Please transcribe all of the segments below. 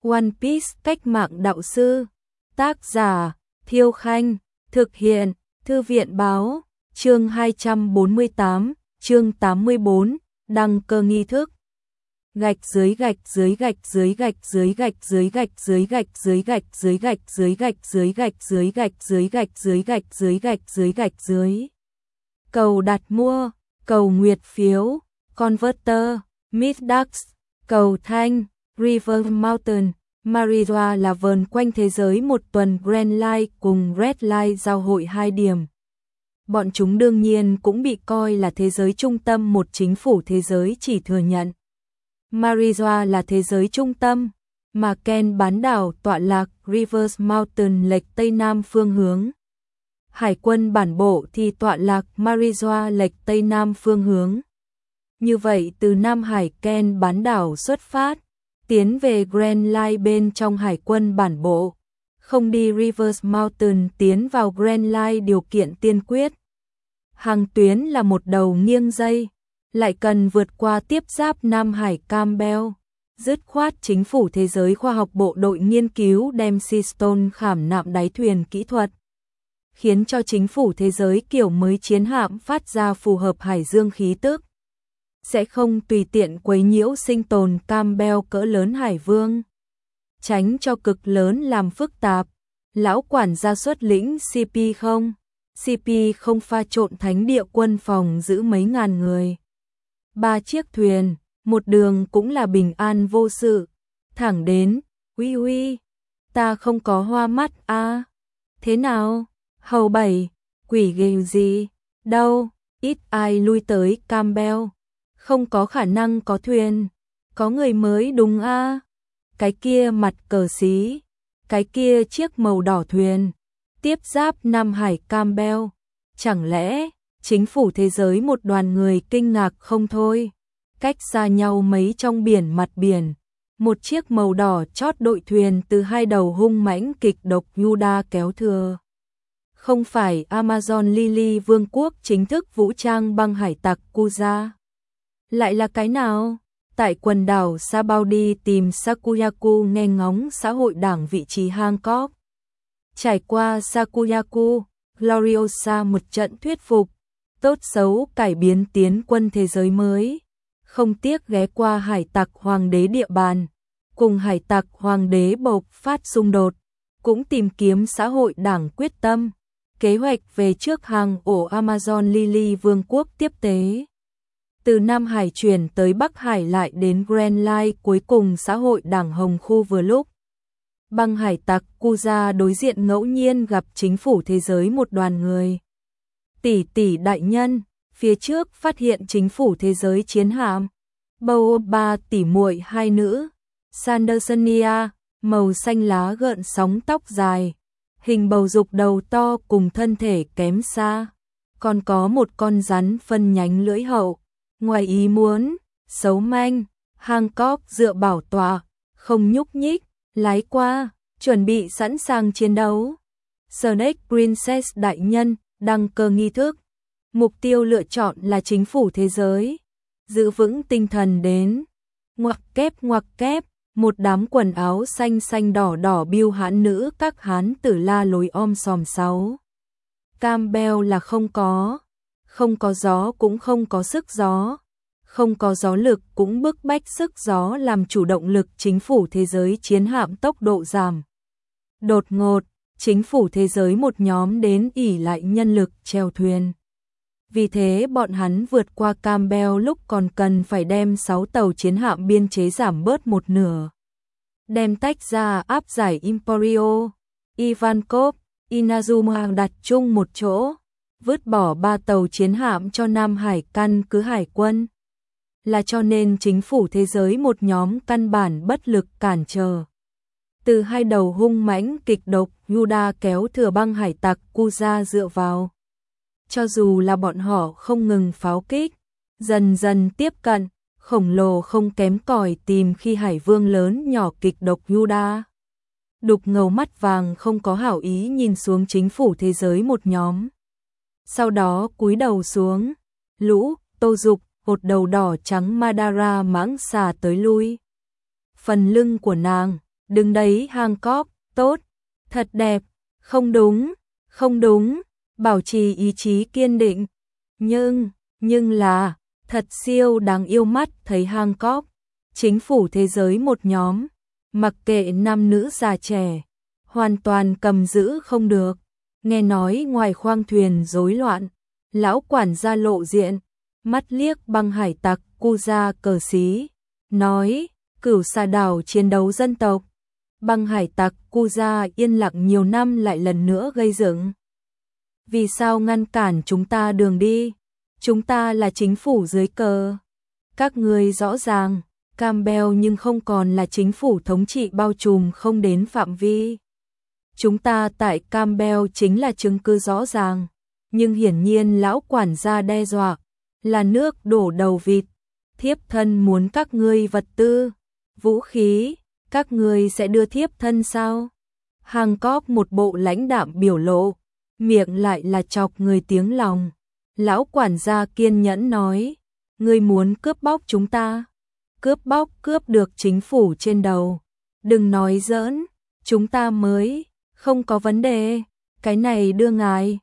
One Piece cách mạng đạo sư. Tác giả Thiêu Khanh. Thực hiện Thư viện Báo. Chương 248, chương 84, đăng cơ nghi thức. Gạch dưới gạch dưới gạch dưới gạch dưới gạch dưới gạch dưới gạch dưới gạch dưới gạch dưới gạch dưới gạch dưới gạch dưới gạch dưới gạch dưới gạch dưới gạch dưới. Cầu đặt mua, cầu nguyệt phiếu, Converter, Middax, cầu thanh, River Mountain, Marijoa là vờn quanh thế giới một tuần Grand Line cùng Red Line giao hội 2 điểm. Bọn chúng đương nhiên cũng bị coi là thế giới trung tâm một chính phủ thế giới chỉ thừa nhận. Marijoa là thế giới trung tâm, mà Ken bán đảo tọa lạc Rivers Mountain lệch Tây Nam phương hướng. Hải quân bản bộ thì tọa lạc Marijoa lệch Tây Nam phương hướng. Như vậy từ Nam Hải Ken bán đảo xuất phát, tiến về Grand Line bên trong hải quân bản bộ, không đi Rivers Mountain tiến vào Grand Line điều kiện tiên quyết. Hàng tuyến là một đầu nghiêng dây, lại cần vượt qua tiếp giáp Nam Hải Campbell. Dứt khoát chính phủ thế giới khoa học bộ đội nghiên cứu đem Seastone khảm nạm đáy thuyền kỹ thuật, khiến cho chính phủ thế giới kiểu mới chiến hạm phát ra phù hợp hải dương khí tức, sẽ không tùy tiện quấy nhiễu sinh tồn Campbell cỡ lớn hải vương. Tránh cho cực lớn làm phức tạp, lão quản gia xuất lĩnh CP không pha trộn thánh địa quân phòng giữ mấy ngàn người. 3 chiếc thuyền, một đường cũng là bình an vô sự, thẳng đến, uy, ta không có hoa mắt a. Thế nào? Hầu 7, quỷ ghê gì? Đâu, ít ai lui tới Campbell. Không có khả năng có thuyền, có người mới đúng a. Cái kia mặt cờ xí, cái kia chiếc màu đỏ thuyền, tiếp giáp Nam Hải Campbell. Chẳng lẽ chính phủ thế giới một đoàn người kinh ngạc không thôi. Cách xa nhau mấy trong biển mặt biển, một chiếc màu đỏ chót đội thuyền từ 2 đầu hung mãnh kịch độc Yuda kéo thừa. Không phải Amazon Lily Vương quốc chính thức vũ trang băng hải tặc Kuza. Lại là cái nào? Tại quần đảo Sabaudi tìm Sakuyaku nghe ngóng xã hội đảng vị trí Hancock. Trải qua Sakuyaku, Gloriosa một trận thuyết phục, tốt xấu cải biến tiến quân thế giới mới. Không tiếc ghé qua hải tặc hoàng đế địa bàn, cùng hải tặc hoàng đế bộc phát xung đột, cũng tìm kiếm xã hội đảng quyết tâm, kế hoạch về trước hàng ổ Amazon Lily Vương quốc tiếp tế. Từ Nam Hải chuyển tới Bắc Hải lại đến Grand Line, cuối cùng xã hội đảng Hồng Khu vừa lúc. Băng hải tặc Kuza đối diện ngẫu nhiên gặp chính phủ thế giới một đoàn người. Tỷ đại nhân, phía trước phát hiện chính phủ thế giới chiến hạm. Bầu 3 tỷ muội 2 nữ. Sandersonia, màu xanh lá gợn sóng tóc dài. Hình bầu dục đầu to cùng thân thể kém xa. Còn có một con rắn phân nhánh lưỡi hậu. Ngoài ý muốn, xấu manh, Hancock dựa bảo tọa, không nhúc nhích, lái qua, chuẩn bị sẵn sàng chiến đấu. Snake Princess đại nhân, đăng cơ nghi thức. Mục tiêu lựa chọn là chính phủ thế giới. Giữ vững tinh thần đến. Ngoặc kép, một đám quần áo xanh xanh đỏ đỏ biêu hãn nữ các hán tử la lối om sòm 6. Campbell là không có gió cũng không có sức gió, không có gió lực cũng bức bách sức gió làm chủ động lực chính phủ thế giới chiến hạm tốc độ giảm. Đột ngột, chính phủ thế giới một nhóm đến ỉ lại nhân lực chèo thuyền. Vì thế bọn hắn vượt qua Campbell lúc còn cần phải đem 6 tàu chiến hạm biên chế giảm bớt một nửa. Đem tách ra áp giải Emporio, Ivankov, Inazuma đặt chung một chỗ. Vứt bỏ 3 tàu chiến hạm cho Nam Hải căn cứ hải quân. Là cho nên chính phủ thế giới một nhóm căn bản bất lực cản trở. Từ 2 đầu hung mãnh kịch độc Yuda kéo thừa băng hải tặc Kuza dựa vào. Cho dù là bọn họ không ngừng pháo kích, dần dần tiếp cận, khổng lồ không kém cỏi tìm khi hải vương lớn nhỏ kịch độc Yuda. Đục ngầu mắt vàng không có hảo ý nhìn xuống chính phủ thế giới một nhóm. Sau đó cúi đầu xuống, lũ, Tô Dục, hột đầu đỏ trắng Madara mãng xà tới lui. Phần lưng của nàng, Đứng đấy Hancock, tốt, thật đẹp, không đúng, không đúng, bảo trì ý chí kiên định. Nhưng là, thật siêu đáng yêu mắt thấy Hancock, chính phủ thế giới một nhóm, mặc kệ nam nữ già trẻ, hoàn toàn cầm giữ không được. Nghe nói ngoài khoang thuyền rối loạn, lão quản gia lộ diện, mắt liếc băng hải tặc cu ra cờ xí, nói, Cửu Xà đảo chiến đấu dân tộc. Băng hải tặc cu ra yên lặng nhiều năm lại lần nữa gây dựng. Vì sao ngăn cản chúng ta đường đi? Chúng ta là chính phủ dưới cờ. Các ngươi rõ ràng, Campbell nhưng không còn là chính phủ thống trị bao trùm không đến phạm vi. Chúng ta tại Campbell chính là chứng cứ rõ ràng, nhưng hiển nhiên lão quản gia đe dọa, là nước đổ đầu vịt, thiếp thân muốn các ngươi vật tư, vũ khí, các ngươi sẽ đưa thiếp thân sao? Hancock một bộ lãnh đạm biểu lộ, miệng lại là chọc người tiếng lòng. Lão quản gia kiên nhẫn nói, ngươi muốn cướp bóc chúng ta? Cướp bóc cướp được chính phủ trên đầu. Đừng nói giỡn, chúng ta mới, không có vấn đề, cái này đưa ngài.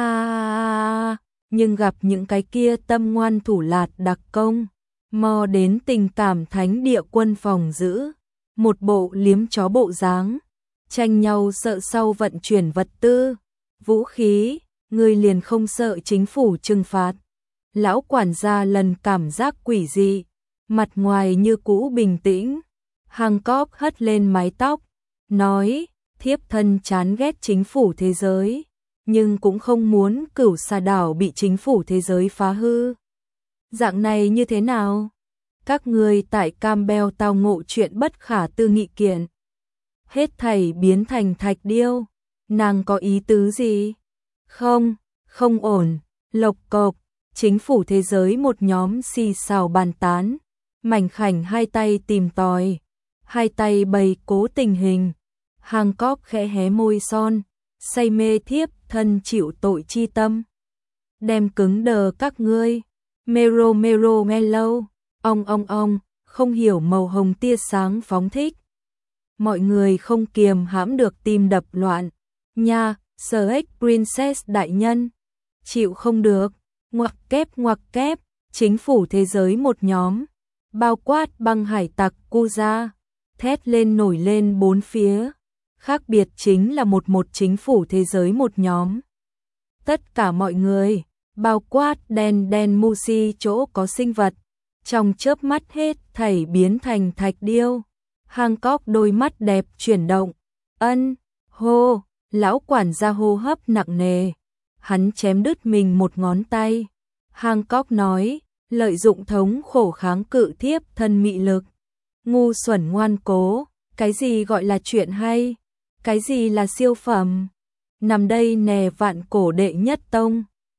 Nhưng gặp những cái kia tâm ngoan thủ lạt đặc công, mò đến tình cảm thánh địa quân phòng giữ, một bộ liếm chó bộ dáng, tranh nhau sợ sau vận chuyển vật tư, vũ khí, người liền không sợ chính phủ trừng phạt. Lão quản gia lần cảm giác quỷ dị, mặt ngoài như cũ bình tĩnh. Hancock hất lên mái tóc, nói, thiếp thân chán ghét chính phủ thế giới, nhưng cũng không muốn Cửu Xà đảo bị chính phủ thế giới phá hư. Dạng này như thế nào? Các ngươi tại Campbell tao ngộ chuyện bất khả tư nghị kiện. Hết thảy biến thành thạch điêu. Nàng có ý tứ gì? Không, không ổn. Lộc cộc, chính phủ thế giới một nhóm xì xào bàn tán. Mảnh khảnh hai tay tìm tòi, hai tay bày cố tình hình. Hancock khẽ hé môi son, say mê thiếp thân chịu tội chi tâm. Đem cứng đờ các ngươi. Mero mero mellow, ong, không hiểu màu hồng tia sáng phóng thích. Mọi người không kiềm hãm được tim đập loạn. Nha, Sex Princess đại nhân, chịu không được, ngoặc kép, chính phủ thế giới một nhóm, bao quát băng hải tặc cu ra, thét lên nổi lên bốn phía. Khác biệt chính là một chính phủ thế giới một nhóm. Tất cả mọi người, bao quát đen Musi chỗ có sinh vật, trong chớp mắt hết thảy biến thành thạch điêu. Hancock đôi mắt đẹp chuyển động, hô, lão quản gia hô hấp nặng nề, hắn chém đứt mình một ngón tay. Hancock nói, lợi dụng thống khổ kháng cự thiếp thân mị lực. Ngu xuẩn ngoan cố, cái gì gọi là chuyện hay, cái gì là siêu phẩm. Nằm đây nè vạn cổ đệ nhất tông.